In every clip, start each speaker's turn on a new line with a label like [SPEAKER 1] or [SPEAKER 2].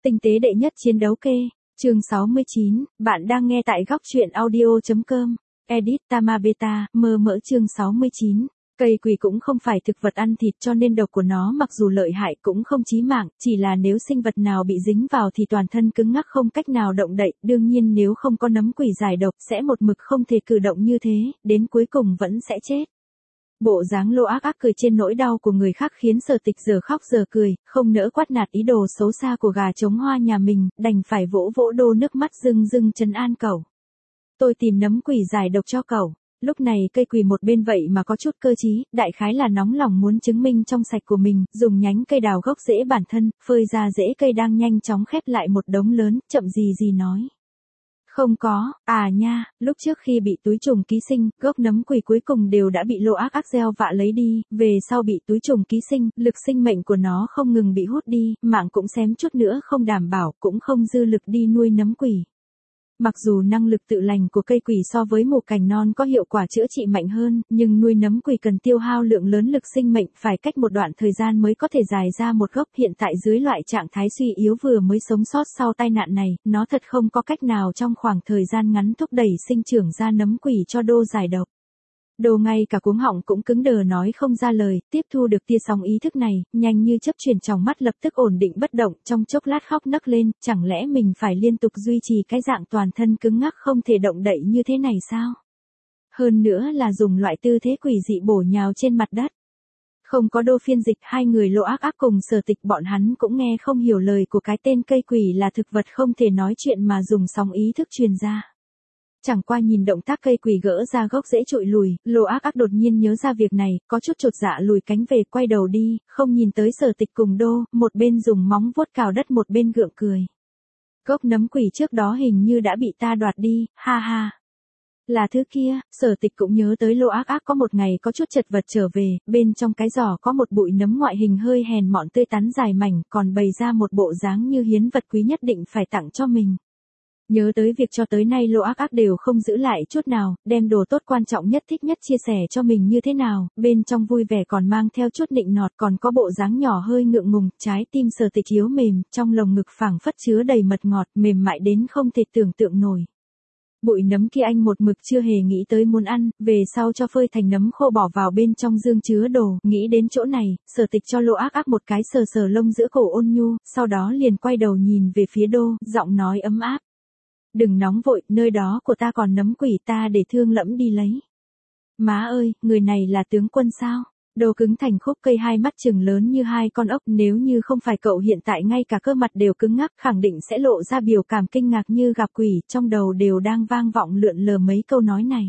[SPEAKER 1] Tinh tế đệ nhất chiến đấu kê, chương 69, bạn đang nghe tại góc truyện audio.com, edit Tamabeta, mơ mỡ chương 69. Cây quỷ cũng không phải thực vật ăn thịt cho nên độc của nó mặc dù lợi hại cũng không chí mạng, chỉ là nếu sinh vật nào bị dính vào thì toàn thân cứng ngắc không cách nào động đậy, đương nhiên nếu không có nấm quỷ giải độc sẽ một mực không thể cử động như thế, đến cuối cùng vẫn sẽ chết. Bộ dáng lô ác ác cười trên nỗi đau của người khác khiến Sở Tịch giờ khóc giờ cười, không nỡ quát nạt ý đồ xấu xa của gà trống hoa nhà mình, đành phải vỗ vỗ đô nước mắt rưng rưng trấn an cậu. Tôi tìm nấm quỷ giải độc cho cậu. Lúc này cây quỳ một bên vậy mà có chút cơ trí, đại khái là nóng lòng muốn chứng minh trong sạch của mình, dùng nhánh cây đào gốc rễ bản thân, phơi ra rễ cây đang nhanh chóng khép lại một đống lớn, chậm gì nói. Không có, à nha, lúc trước khi bị túi trùng ký sinh, gốc nấm quỷ cuối cùng đều đã bị lô ác ác gieo vạ lấy đi, về sau bị túi trùng ký sinh, lực sinh mệnh của nó không ngừng bị hút đi, mạng cũng xém chút nữa không đảm bảo, cũng không dư lực đi nuôi nấm quỷ. Mặc dù năng lực tự lành của cây quỷ so với mù cành non có hiệu quả chữa trị mạnh hơn, nhưng nuôi nấm quỷ cần tiêu hao lượng lớn lực sinh mệnh, phải cách một đoạn thời gian mới có thể dài ra một gốc. Hiện tại dưới loại trạng thái suy yếu vừa mới sống sót sau tai nạn này, nó thật không có cách nào trong khoảng thời gian ngắn thúc đẩy sinh trưởng ra nấm quỷ cho đô giải độc. Đồ ngay cả cuống họng cũng cứng đờ nói không ra lời, tiếp thu được tia sóng ý thức này, nhanh như chớp chuyển tròng mắt lập tức ổn định bất động, trong chốc lát khóc nấc lên, chẳng lẽ mình phải liên tục duy trì cái dạng toàn thân cứng ngắc không thể động đậy như thế này sao? Hơn nữa là dùng loại tư thế quỷ dị bổ nhào trên mặt đất. Không có đô phiên dịch, hai người lô ác ác cùng Sở Tịch bọn hắn cũng nghe không hiểu lời của cái tên cây quỷ là thực vật không thể nói chuyện mà dùng sóng ý thức truyền ra. Chẳng qua nhìn động tác cây quỷ gỡ ra gốc rễ trụi lùi, lô ác ác đột nhiên nhớ ra việc này, có chút chột dạ lùi cánh về quay đầu đi, không nhìn tới Sở Tịch cùng đô, một bên dùng móng vuốt cào đất một bên gượng cười. Gốc nấm quỷ trước đó hình như đã bị ta đoạt đi, ha ha. Là thứ kia, Sở Tịch cũng nhớ tới lô ác ác có một ngày có chút chật vật trở về, bên trong cái giỏ có một bụi nấm ngoại hình hơi hèn mọn tươi tắn dài mảnh, còn bày ra một bộ dáng như hiến vật quý nhất định phải tặng cho mình. Nhớ tới việc cho tới nay lô ác ác đều không giữ lại chút nào, đem đồ tốt quan trọng nhất thích nhất chia sẻ cho mình như thế nào, bên trong vui vẻ còn mang theo chút nịnh nọt, còn có bộ dáng nhỏ hơi ngượng ngùng, trái tim Sở Tịch yếu mềm, trong lồng ngực phảng phất chứa đầy mật ngọt, mềm mại đến không thể tưởng tượng nổi. Bụi nấm kia anh một mực chưa hề nghĩ tới muốn ăn, về sau cho phơi thành nấm khô bỏ vào bên trong dương chứa đồ, nghĩ đến chỗ này, Sở Tịch cho lô ác ác một cái sờ sờ lông giữa cổ ôn nhu, sau đó liền quay đầu nhìn về phía đô, giọng nói ấm áp. Đừng nóng vội, nơi đó của ta còn nấm quỷ, ta để thương lẫm đi lấy. Má ơi, người này là tướng quân sao? Đồ cứng thành khúc cây, hai mắt trừng lớn như hai con ốc, nếu như không phải cậu hiện tại ngay cả cơ mặt đều cứng ngắc, khẳng định sẽ lộ ra biểu cảm kinh ngạc như gặp quỷ, trong đầu đều đang vang vọng lượn lờ mấy câu nói này.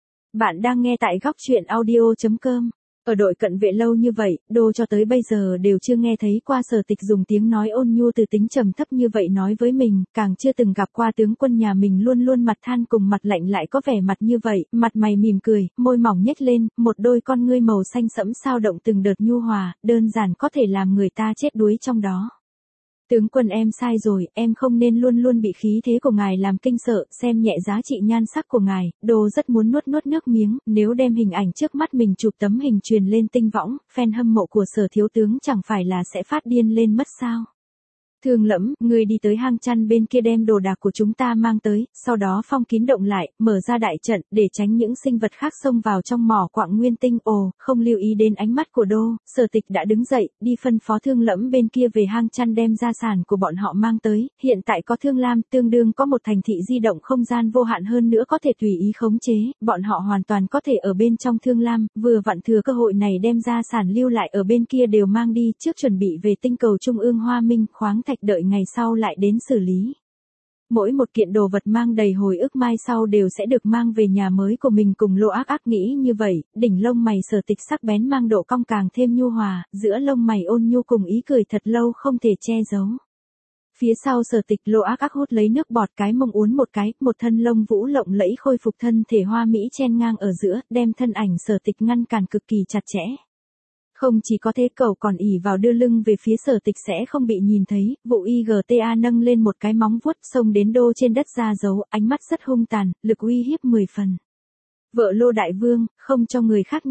[SPEAKER 1] Bạn đang nghe tại góc truyện audio.com. Ở đội cận vệ lâu như vậy, đô cho tới bây giờ đều chưa nghe thấy qua Sở Tịch dùng tiếng nói ôn nhu từ tính trầm thấp như vậy nói với mình, càng chưa từng gặp qua tướng quân nhà mình luôn luôn mặt than cùng mặt lạnh lại có vẻ mặt như vậy, mặt mày mỉm cười, môi mỏng nhếch lên, một đôi con ngươi màu xanh sẫm sao động từng đợt nhu hòa, đơn giản có thể làm người ta chết đuối trong đó. Tướng quân em sai rồi, em không nên luôn luôn bị khí thế của ngài làm kinh sợ, xem nhẹ giá trị nhan sắc của ngài, đồ rất muốn nuốt nước miếng, nếu đem hình ảnh trước mắt mình chụp tấm hình truyền lên tinh võng, fan hâm mộ của Sở thiếu tướng chẳng phải là sẽ phát điên lên mất sao. Thương lẫm, người đi tới hang chăn bên kia đem đồ đạc của chúng ta mang tới, sau đó phong kín động lại, mở ra đại trận, để tránh những sinh vật khác xông vào trong mỏ quặng nguyên tinh. Ồ, không lưu ý đến ánh mắt của đô, Sở Tịch đã đứng dậy, đi phân phó thương lẫm bên kia về hang chăn đem gia sản của bọn họ mang tới, hiện tại có Thương Lam, tương đương có một thành thị di động không gian vô hạn hơn nữa có thể tùy ý khống chế, bọn họ hoàn toàn có thể ở bên trong Thương Lam, vừa vặn thừa cơ hội này đem gia sản lưu lại ở bên kia đều mang đi, trước chuẩn bị về tinh cầu trung ương Hoa Minh, khoáng thạch đợi ngày sau lại đến xử lý. Mỗi một kiện đồ vật mang đầy hồi ức mai sau đều sẽ được mang về nhà mới của mình cùng lô ác ác nghĩ như vậy, đỉnh lông mày Sở Tịch sắc bén mang độ cong càng thêm nhu hòa, giữa lông mày ôn nhu cùng ý cười thật lâu không thể che giấu. Phía sau Sở Tịch lô ác ác hút lấy nước bọt cái mông uốn một cái, một thân lông vũ lộng lẫy khôi phục thân thể hoa mỹ chen ngang ở giữa, đem thân ảnh Sở Tịch ngăn cản cực kỳ chặt chẽ. Không chỉ có thế cậu còn ỉ vào đưa lưng về phía Sở Tịch sẽ không bị nhìn thấy, vụ IGTA nâng lên một cái móng vuốt xông đến đô trên đất ra dấu, ánh mắt rất hung tàn, lực uy hiếp 10 phần. Vợ lô đại vương, không cho người khác nhìn.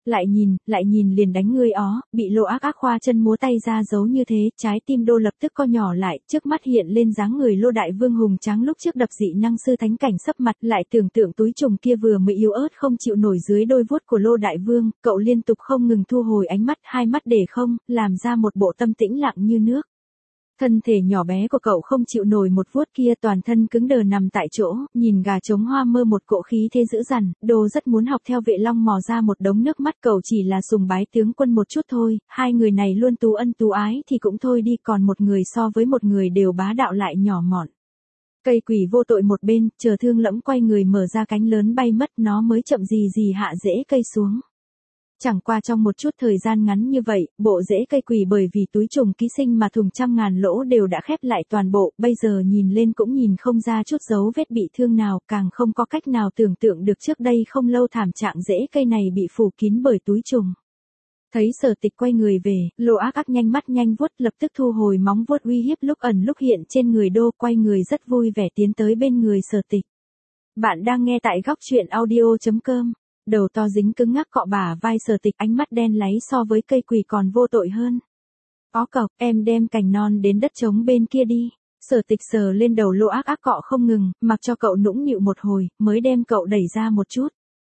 [SPEAKER 1] Lại nhìn liền đánh ngươi ó, bị Lô Ác Ác khoa chân múa tay ra giấu như thế, trái tim Đô lập tức co nhỏ lại, trước mắt hiện lên dáng người Lô Đại Vương hùng tráng lúc trước đập dị năng sư thánh cảnh sấp mặt, lại tưởng tượng túi trùng kia vừa mới yếu ớt không chịu nổi dưới đôi vuốt của Lô Đại Vương, cậu liên tục không ngừng thu hồi ánh mắt, hai mắt để không, làm ra một bộ tâm tĩnh lặng như nước. Thân thể nhỏ bé của cậu không chịu nổi một vuốt kia, toàn thân cứng đờ nằm tại chỗ, nhìn gà trống hoa mơ một cỗ khí thế dữ dằn, Đô rất muốn học theo Vệ Long mò ra một đống nước mắt, cậu chỉ là sùng bái tướng quân một chút thôi, hai người này luôn tú ân tú ái thì cũng thôi đi, còn một người so với một người đều bá đạo lại nhỏ mọn. Cây quỷ vô tội một bên, chờ Thương Lẫm quay người mở ra cánh lớn bay mất, nó mới chậm gì hạ rễ cây xuống. Chẳng qua trong một chút thời gian ngắn như vậy, bộ rễ cây quỷ bởi vì túi trùng ký sinh mà thùng trăm ngàn lỗ đều đã khép lại toàn bộ, bây giờ nhìn lên cũng nhìn không ra chút dấu vết bị thương nào, càng không có cách nào tưởng tượng được trước đây không lâu thảm trạng rễ cây này bị phủ kín bởi túi trùng. Thấy Sở Tịch quay người về, Lô Ác Ác nhanh mắt nhanh vuốt, lập tức thu hồi móng vuốt uy hiếp lúc ẩn lúc hiện trên người Đô, quay người rất vui vẻ tiến tới bên người Sở Tịch. Bạn đang nghe tại góc truyện audio.com. Đầu to dính cứng ngắc cọ bả vai Sở Tịch, ánh mắt đen láy so với cây quỷ còn vô tội hơn. Ó cọc, em đem cành non đến đất trống bên kia đi. Sở Tịch sờ lên đầu Lô Ác Ác cọ không ngừng, mặc cho cậu nũng nịu một hồi, mới đem cậu đẩy ra một chút.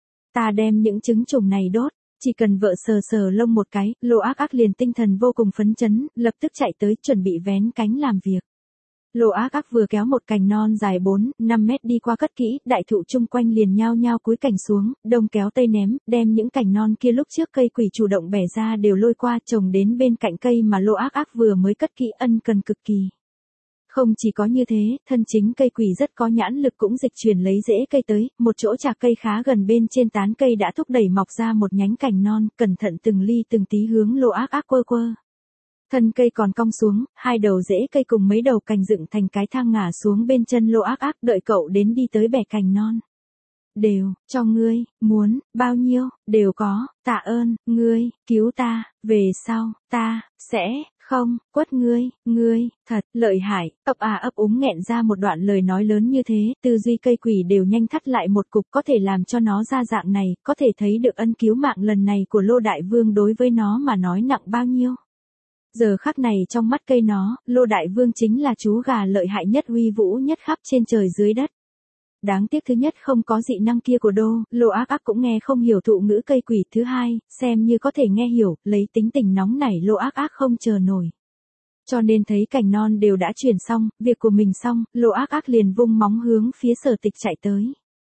[SPEAKER 1] Ta đem những trứng trùng này đốt. Chỉ cần vợ sờ lông một cái, Lô Ác Ác liền tinh thần vô cùng phấn chấn, lập tức chạy tới chuẩn bị vén cánh làm việc. Lô Ác Ác vừa kéo một cành non dài 4-5 mét đi qua cất kỹ, đại thụ chung quanh liền nhao nhao cúi cành xuống, đông kéo tây ném, đem những cành non kia lúc trước cây quỷ chủ động bẻ ra đều lôi qua trồng đến bên cạnh cây mà Lô Ác Ác vừa mới cất kỹ, ân cần cực kỳ. Không chỉ có như thế, thân chính cây quỷ rất có nhãn lực cũng dịch chuyển lấy rễ cây tới, một chỗ chạc cây khá gần bên trên tán cây đã thúc đẩy mọc ra một nhánh cành non, cẩn thận từng ly từng tí hướng Lô Ác Ác quơ quơ. Thân cây còn cong xuống, hai đầu rễ cây cùng mấy đầu cành dựng thành cái thang ngả xuống bên chân Lô Ác Ác, đợi cậu đến đi tới bẻ cành non. Đều, cho ngươi, muốn, bao nhiêu, đều có, tạ ơn, ngươi, cứu ta, về sau, ta, sẽ, không, quất ngươi, thật, lợi hại, ấp úng nghẹn ra một đoạn lời nói lớn như thế, tư duy cây quỷ đều nhanh thắt lại một cục, có thể làm cho nó ra dạng này, có thể thấy được ân cứu mạng lần này của Lô Đại Vương đối với nó mà nói nặng bao nhiêu. Giờ khắc này trong mắt cây nó, Lô Đại Vương chính là chú gà lợi hại nhất, uy vũ nhất khắp trên trời dưới đất. Đáng tiếc thứ nhất không có dị năng kia của Đô, Lô Ác Ác cũng nghe không hiểu thụ ngữ cây quỷ, thứ hai, xem như có thể nghe hiểu, lấy tính tình nóng nảy Lô Ác Ác không chờ nổi. Cho nên thấy cành non đều đã chuyển xong, việc của mình xong, Lô Ác Ác liền vung móng hướng phía Sở Tịch chạy tới.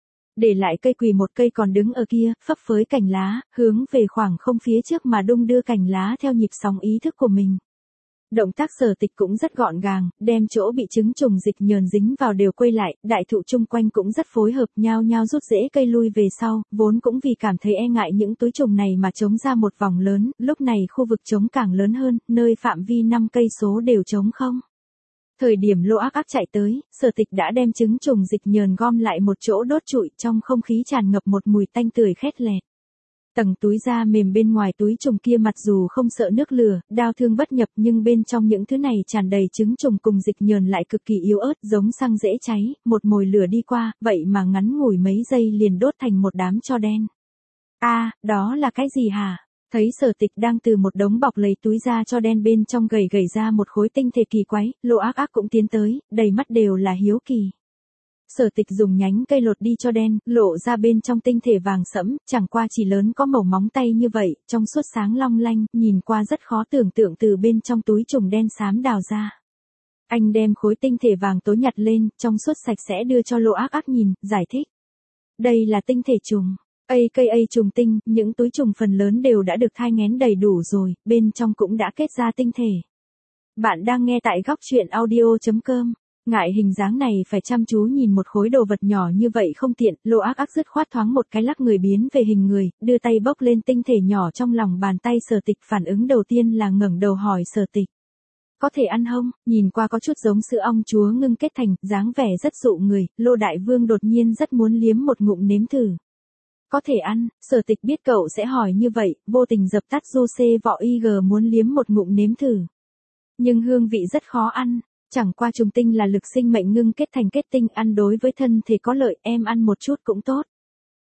[SPEAKER 1] Để lại cây quỷ một cây còn đứng ở kia, phấp phới cành lá, hướng về khoảng không phía trước mà đung đưa cành lá theo nhịp sóng ý thức của mình. Động tác Sở Tịch cũng rất gọn gàng, đem chỗ bị trứng trùng dịch nhờn dính vào đều quay lại, đại thụ chung quanh cũng rất phối hợp, nhao nhao rút rễ cây lui về sau, vốn cũng vì cảm thấy e ngại những túi trùng này mà trống ra một vòng lớn, lúc này khu vực trống càng lớn hơn, nơi phạm vi 5 cây số đều trống không. Thời điểm Lô Ác Ác chạy tới, Sở Tịch đã đem trứng trùng dịch nhờn gom lại một chỗ đốt trụi, trong không khí tràn ngập một mùi tanh tưởi khét lẹt. Tầng túi da mềm bên ngoài túi trùng kia mặc dù không sợ nước lửa, đao thương bất nhập, nhưng bên trong những thứ này tràn đầy trứng trùng cùng dịch nhờn lại cực kỳ yếu ớt, giống xăng dễ cháy, một mồi lửa đi qua, vậy mà ngắn ngủi mấy giây liền đốt thành một đám tro đen. Đó là cái gì hả? Thấy Sở Tịch đang từ một đống bọc lấy túi da cho đen bên trong gầy ra một khối tinh thể kỳ quái, Lô Ác Ác cũng tiến tới, đầy mắt đều là hiếu kỳ. Sở Tịch dùng nhánh cây lột đi cho đen, lộ ra bên trong tinh thể vàng sẫm, chẳng qua chỉ lớn có màu móng tay như vậy, trong suốt sáng long lanh, nhìn qua rất khó tưởng tượng từ bên trong túi trùng đen xám đào ra. Anh đem khối tinh thể vàng tối nhặt lên, trong suốt sạch sẽ đưa cho Lô Ác Ác nhìn, giải thích. Đây là tinh thể trùng. AKA trùng tinh, những túi trùng phần lớn đều đã được thai nghén đầy đủ rồi, bên trong cũng đã kết ra tinh thể. Bạn đang nghe tại góc truyện audio.com. Ngại hình dáng này phải chăm chú nhìn một khối đồ vật nhỏ như vậy không tiện, Lô Ác Ác dứt khoát thoáng một cái lắc người biến về hình người, đưa tay bốc lên tinh thể nhỏ trong lòng bàn tay Sở Tịch, phản ứng đầu tiên là ngẩng đầu hỏi Sở Tịch. Có thể ăn không? Nhìn qua có chút giống sữa ong chúa ngưng kết thành, dáng vẻ rất dụ người, Lô Đại Vương đột nhiên rất muốn liếm một ngụm nếm thử. Có thể ăn, Sở Tịch biết cậu sẽ hỏi như vậy, vô tình dập tắt du xê vọ IG muốn liếm một ngụm nếm thử. Nhưng hương vị rất khó ăn. Chẳng qua trùng tinh là lực sinh mệnh ngưng kết thành kết tinh, ăn đối với thân thể có lợi, em ăn một chút cũng tốt.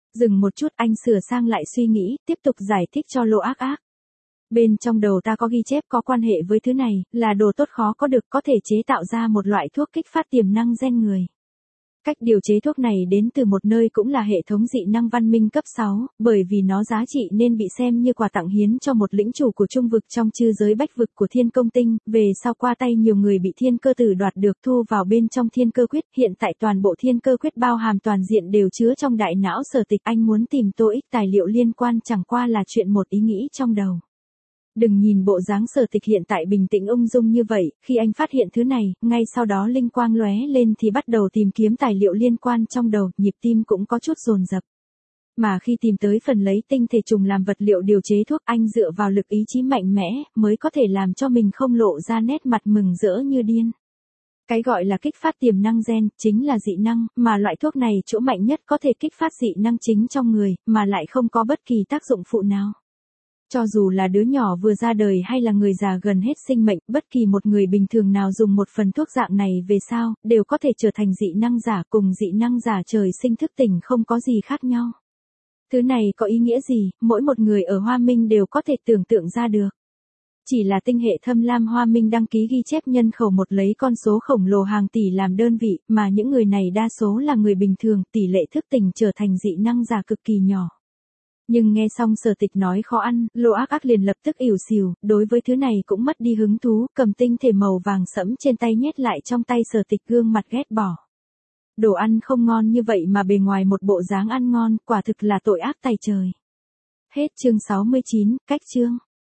[SPEAKER 1] Dừng một chút anh sửa sang lại suy nghĩ, tiếp tục giải thích cho Lô Ác Ác. Bên trong đầu ta có ghi chép có quan hệ với thứ này, là đồ tốt khó có được, có thể chế tạo ra một loại thuốc kích phát tiềm năng gen người. Cách điều chế thuốc này đến từ một nơi cũng là hệ thống dị năng văn minh cấp 6, bởi vì nó giá trị nên bị xem như quà tặng hiến cho một lĩnh chủ của trung vực trong chư giới bách vực của Thiên Công Tinh, về sau qua tay nhiều người bị Thiên Cơ Tử đoạt được thu vào bên trong Thiên Cơ Quyết, hiện tại toàn bộ Thiên Cơ Quyết bao hàm toàn diện đều chứa trong đại não Sở Tịch, anh muốn tìm tô ích tài liệu liên quan chẳng qua là chuyện một ý nghĩ trong đầu. Đừng nhìn bộ dáng Sở Tịch hiện tại bình tĩnh ung dung như vậy, khi anh phát hiện thứ này, ngay sau đó linh quang lóe lên thì bắt đầu tìm kiếm tài liệu liên quan trong đầu, nhịp tim cũng có chút dồn dập. Mà khi tìm tới phần lấy tinh thể trùng làm vật liệu điều chế thuốc, anh dựa vào lực ý chí mạnh mẽ, mới có thể làm cho mình không lộ ra nét mặt mừng rỡ như điên. Cái gọi là kích phát tiềm năng gen, chính là dị năng, mà loại thuốc này chỗ mạnh nhất có thể kích phát dị năng chính trong người, mà lại không có bất kỳ tác dụng phụ nào. Cho dù là đứa nhỏ vừa ra đời hay là người già gần hết sinh mệnh, bất kỳ một người bình thường nào dùng một phần thuốc dạng này về sau, đều có thể trở thành dị năng giả, cùng dị năng giả trời sinh thức tỉnh không có gì khác nhau. Thứ này có ý nghĩa gì, mỗi một người ở Hoa Minh đều có thể tưởng tượng ra được. Chỉ là tinh hệ Thâm Lam Hoa Minh đăng ký ghi chép nhân khẩu một lấy con số khổng lồ hàng tỷ làm đơn vị, mà những người này đa số là người bình thường, tỷ lệ thức tỉnh trở thành dị năng giả cực kỳ nhỏ. Nhưng nghe xong Sở Tịch nói khó ăn, Lô Ác Ác liền lập tức ỉu xìu, đối với thứ này cũng mất đi hứng thú, cầm tinh thể màu vàng sẫm trên tay nhét lại trong tay Sở Tịch, gương mặt ghét bỏ. Đồ ăn không ngon như vậy mà bề ngoài một bộ dáng ăn ngon, quả thực là tội ác tày trời. Hết chương 69, cách chương.